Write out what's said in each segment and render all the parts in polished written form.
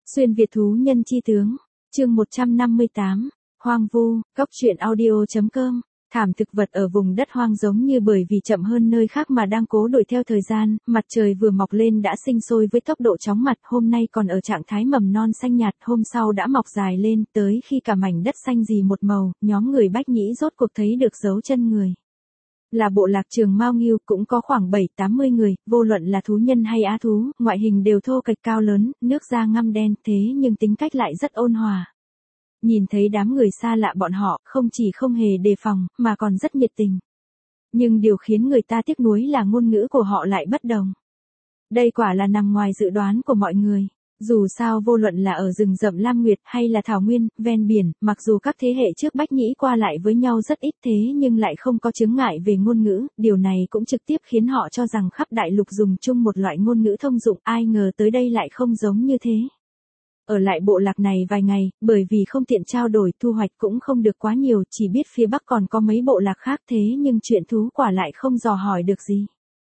Xuyên Việt thú nhân chi tướng, chương 158, Hoang vu, góc truyện audio.com. Thảm thực vật ở vùng đất hoang giống như bởi vì chậm hơn nơi khác mà đang cố đuổi theo thời gian, mặt trời vừa mọc lên đã sinh sôi với tốc độ chóng mặt, hôm nay còn ở trạng thái mầm non xanh nhạt, hôm sau đã mọc dài lên, tới khi cả mảnh đất xanh rì một màu, nhóm người Bách Nhĩ rốt cuộc thấy được dấu chân người. Là bộ lạc Trường Mao Nghiêu, cũng có khoảng 7-80 người, vô luận là thú nhân hay á thú, ngoại hình đều thô kệch cao lớn, nước da ngăm đen, thế nhưng tính cách lại rất ôn hòa. Nhìn thấy đám người xa lạ bọn họ, không chỉ không hề đề phòng, mà còn rất nhiệt tình. Nhưng điều khiến người ta tiếc nuối là ngôn ngữ của họ lại bất đồng. Đây quả là nằm ngoài dự đoán của mọi người. Dù sao vô luận là ở rừng rậm Lam Nguyệt hay là thảo nguyên, ven biển, mặc dù các thế hệ trước Bách Nhĩ qua lại với nhau rất ít thế nhưng lại không có chướng ngại về ngôn ngữ, điều này cũng trực tiếp khiến họ cho rằng khắp đại lục dùng chung một loại ngôn ngữ thông dụng, ai ngờ tới đây lại không giống như thế. Ở lại bộ lạc này vài ngày, bởi vì không tiện trao đổi, thu hoạch cũng không được quá nhiều, chỉ biết phía Bắc còn có mấy bộ lạc khác thế nhưng chuyện thú quả lại không dò hỏi được gì.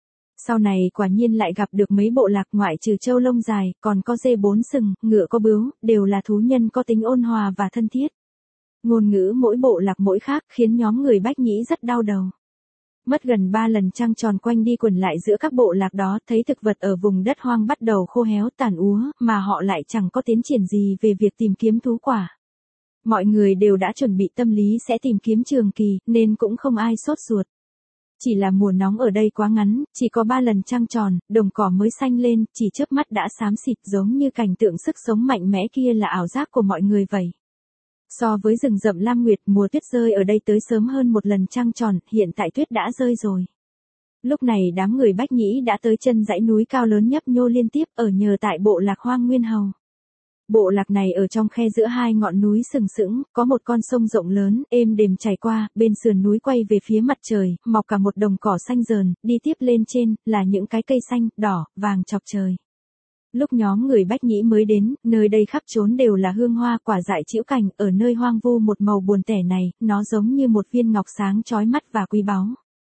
Sau này quả nhiên lại gặp được mấy bộ lạc ngoại trừ trâu lông dài, còn có dê bốn sừng, ngựa có bướu, đều là thú nhân có tính ôn hòa và thân thiết. Ngôn ngữ mỗi bộ lạc mỗi khác khiến nhóm người Bách Nhĩ rất đau đầu. Mất gần 3 lần trăng tròn quanh đi quẩn lại giữa các bộ lạc đó, thấy thực vật ở vùng đất hoang bắt đầu khô héo tàn úa, mà họ lại chẳng có tiến triển gì về việc tìm kiếm thú quả. Mọi người đều đã chuẩn bị tâm lý sẽ tìm kiếm trường kỳ, nên cũng không ai sốt ruột. Chỉ là mùa nóng ở đây quá ngắn, chỉ có 3 lần trăng tròn, đồng cỏ mới xanh lên, chỉ chớp mắt đã xám xịt giống như cảnh tượng sức sống mạnh mẽ kia là ảo giác của mọi người vậy. So với rừng rậm Lam Nguyệt, mùa tuyết rơi ở đây tới sớm hơn một lần trăng tròn, hiện tại tuyết đã rơi rồi. Lúc này đám người Bách Nhĩ đã tới chân dãy núi cao lớn nhấp nhô liên tiếp ở nhờ tại bộ lạc Hoang Nguyên Hầu. Bộ lạc này ở trong khe giữa hai ngọn núi sừng sững, có một con sông rộng lớn, êm đềm chảy qua, bên sườn núi quay về phía mặt trời, mọc cả một đồng cỏ xanh rờn, đi tiếp lên trên, là những cái cây xanh, đỏ, vàng chọc trời. Lúc nhóm người Bách Nhĩ mới đến, nơi đây khắp trốn đều là hương hoa quả dại trĩu cành, ở nơi hoang vu một màu buồn tẻ này, nó giống như một viên ngọc sáng chói mắt và quý báu.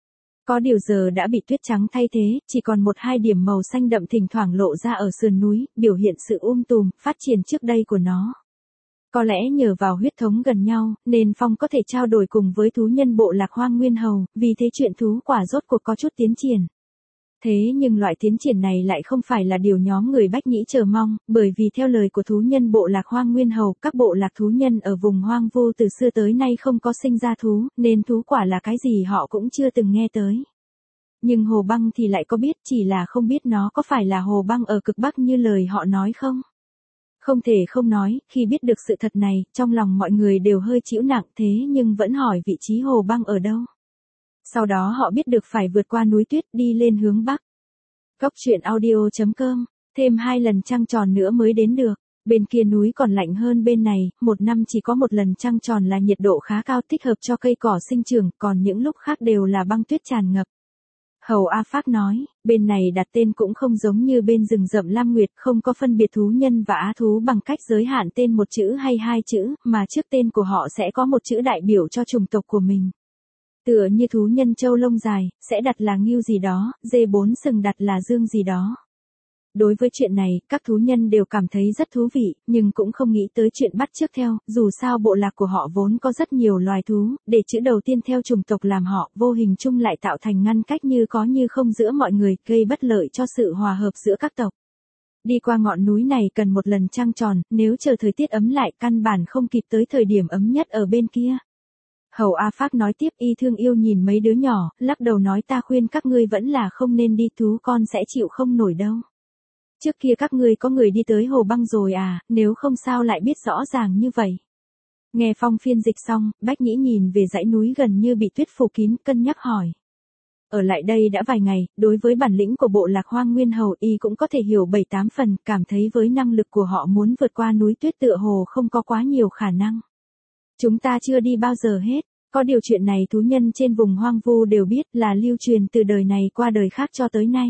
Có điều giờ đã bị tuyết trắng thay thế, chỉ còn 1-2 điểm màu xanh đậm thỉnh thoảng lộ ra ở sườn núi, biểu hiện sự tùm, phát triển trước đây của nó. Có lẽ nhờ vào huyết thống gần nhau, nên Phong có thể trao đổi cùng với thú nhân bộ lạc Hoang Nguyên Hầu, vì thế chuyện thú quả rốt cuộc có chút tiến triển. Thế nhưng loại tiến triển này lại không phải là điều nhóm người Bách Nhĩ chờ mong, bởi vì theo lời của thú nhân bộ lạc Hoang Nguyên Hầu, các bộ lạc thú nhân ở vùng hoang vu từ xưa tới nay không có sinh ra thú, nên thú quả là cái gì họ cũng chưa từng nghe tới. Nhưng Hồ Băng thì lại có biết, chỉ là không biết nó có phải là Hồ Băng ở cực Bắc như lời họ nói không? Không thể không nói, khi biết được sự thật này, trong lòng mọi người đều hơi chịu nặng thế nhưng vẫn hỏi vị trí Hồ Băng ở đâu. Sau đó họ biết được phải vượt qua núi tuyết đi lên hướng Bắc. Góc truyện audio.com, thêm 2 lần trăng tròn nữa mới đến được. Bên kia núi còn lạnh hơn bên này, một năm chỉ có một lần trăng tròn là nhiệt độ khá cao thích hợp cho cây cỏ sinh trưởng, còn những lúc khác đều là băng tuyết tràn ngập. Hầu A Phác nói, bên này đặt tên cũng không giống như bên rừng rậm Lam Nguyệt, không có phân biệt thú nhân và á thú bằng cách giới hạn tên một chữ hay 2 chữ, mà trước tên của họ sẽ có một chữ đại biểu cho chủng tộc của mình. Tựa như thú nhân trâu lông dài, sẽ đặt là Ngưu gì đó, dê 4 sừng đặt là Dương gì đó. Đối với chuyện này, các thú nhân đều cảm thấy rất thú vị, nhưng cũng không nghĩ tới chuyện bắt chước theo, dù sao bộ lạc của họ vốn có rất nhiều loài thú, để chữ đầu tiên theo chủng tộc làm họ, vô hình chung lại tạo thành ngăn cách như có như không giữa mọi người, gây bất lợi cho sự hòa hợp giữa các tộc. Đi qua ngọn núi này cần một lần trăng tròn, nếu chờ thời tiết ấm lại căn bản không kịp tới thời điểm ấm nhất ở bên kia. Hầu A Phác nói tiếp, y thương yêu nhìn mấy đứa nhỏ, lắc đầu nói ta khuyên các ngươi vẫn là không nên đi, thú con sẽ chịu không nổi đâu. Trước kia các ngươi có người đi tới Hồ Băng rồi à, nếu không sao lại biết rõ ràng như vậy. Nghe Phong phiên dịch xong, Bách Nhĩ nhìn về dãy núi gần như bị tuyết phủ kín, cân nhắc hỏi. Ở lại đây đã vài ngày, đối với bản lĩnh của bộ lạc Hoang Nguyên Hầu y cũng có thể hiểu 7-8 phần, cảm thấy với năng lực của họ muốn vượt qua núi tuyết tựa hồ không có quá nhiều khả năng. Chúng ta chưa đi bao giờ hết, có điều chuyện này thú nhân trên vùng hoang vu đều biết là lưu truyền từ đời này qua đời khác cho tới nay.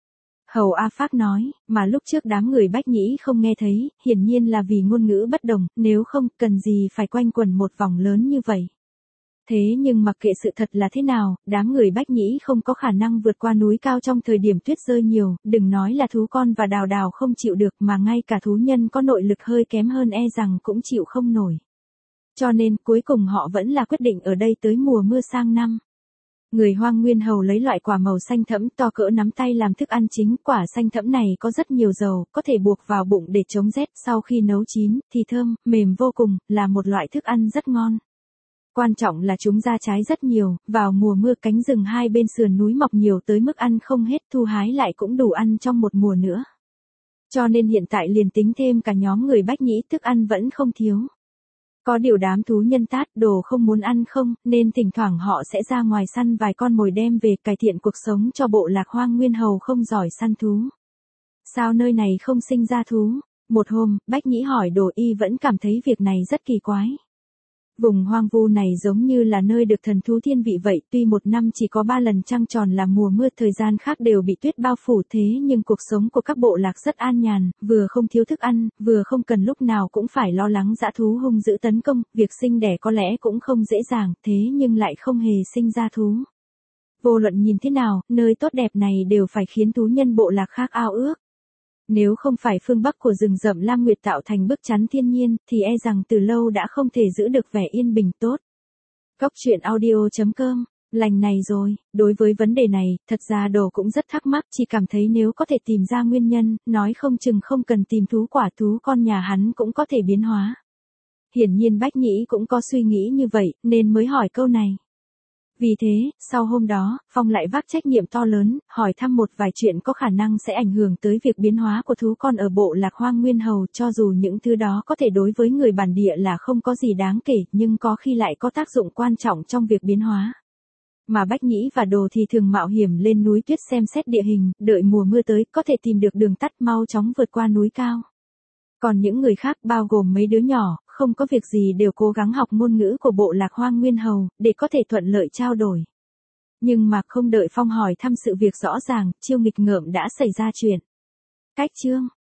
Hầu A Phác nói, mà lúc trước đám người Bách Nhĩ không nghe thấy, hiển nhiên là vì ngôn ngữ bất đồng, nếu không cần gì phải quanh quẩn một vòng lớn như vậy. Thế nhưng mặc kệ sự thật là thế nào, đám người Bách Nhĩ không có khả năng vượt qua núi cao trong thời điểm tuyết rơi nhiều, đừng nói là thú con và đào đào không chịu được mà ngay cả thú nhân có nội lực hơi kém hơn e rằng cũng chịu không nổi. Cho nên cuối cùng họ vẫn là quyết định ở đây tới mùa mưa sang năm. Người Hoang Nguyên Hầu lấy loại quả màu xanh thẫm to cỡ nắm tay làm thức ăn chính, quả xanh thẫm này có rất nhiều dầu, có thể buộc vào bụng để chống rét, sau khi nấu chín thì thơm, mềm vô cùng, là một loại thức ăn rất ngon. Quan trọng là chúng ra trái rất nhiều, vào mùa mưa cánh rừng hai bên sườn núi mọc nhiều tới mức ăn không hết, thu hái lại cũng đủ ăn trong một mùa nữa. Cho nên hiện tại liền tính thêm cả nhóm người Bách Nhĩ thức ăn vẫn không thiếu. Có điều đám thú nhân tát đồ không muốn ăn không, nên thỉnh thoảng họ sẽ ra ngoài săn vài con mồi đem về cải thiện cuộc sống cho bộ lạc Hoang Nguyên Hầu không giỏi săn thú. Sao nơi này không sinh ra thú? Một hôm, Bách Nhĩ hỏi Đồ Y vẫn cảm thấy việc này rất kỳ quái. Vùng hoang vu này giống như là nơi được thần thú thiên vị vậy, tuy một năm chỉ có 3 lần trăng tròn là mùa mưa, thời gian khác đều bị tuyết bao phủ, thế nhưng cuộc sống của các bộ lạc rất an nhàn, vừa không thiếu thức ăn, vừa không cần lúc nào cũng phải lo lắng dã thú hung dữ tấn công, việc sinh đẻ có lẽ cũng không dễ dàng, thế nhưng lại không hề sinh ra thú. Vô luận nhìn thế nào, nơi tốt đẹp này đều phải khiến thú nhân bộ lạc khác ao ước. Nếu không phải phương Bắc của rừng rậm Lam Nguyệt tạo thành bức chắn thiên nhiên, thì e rằng từ lâu đã không thể giữ được vẻ yên bình tốt. Góc truyện audio.com, lành này rồi, đối với vấn đề này, thật ra Đồ cũng rất thắc mắc, chỉ cảm thấy nếu có thể tìm ra nguyên nhân, nói không chừng không cần tìm thú quả thú con nhà hắn cũng có thể biến hóa. Hiển nhiên Bách Nhĩ cũng có suy nghĩ như vậy, nên mới hỏi câu này. Vì thế, sau hôm đó, Phong lại vác trách nhiệm to lớn, hỏi thăm một vài chuyện có khả năng sẽ ảnh hưởng tới việc biến hóa của thú con ở bộ lạc Hoang Nguyên Hầu, cho dù những thứ đó có thể đối với người bản địa là không có gì đáng kể, nhưng có khi lại có tác dụng quan trọng trong việc biến hóa. Mà Bách Nhĩ và Đồ thì thường mạo hiểm lên núi tuyết xem xét địa hình, đợi mùa mưa tới, có thể tìm được đường tắt mau chóng vượt qua núi cao. Còn những người khác bao gồm mấy đứa nhỏ, không có việc gì đều cố gắng học ngôn ngữ của bộ lạc Hoang Nguyên Hầu, để có thể thuận lợi trao đổi. Nhưng mà không đợi Phong hỏi thăm sự việc rõ ràng, chiêu nghịch ngợm đã xảy ra chuyện. Cách chương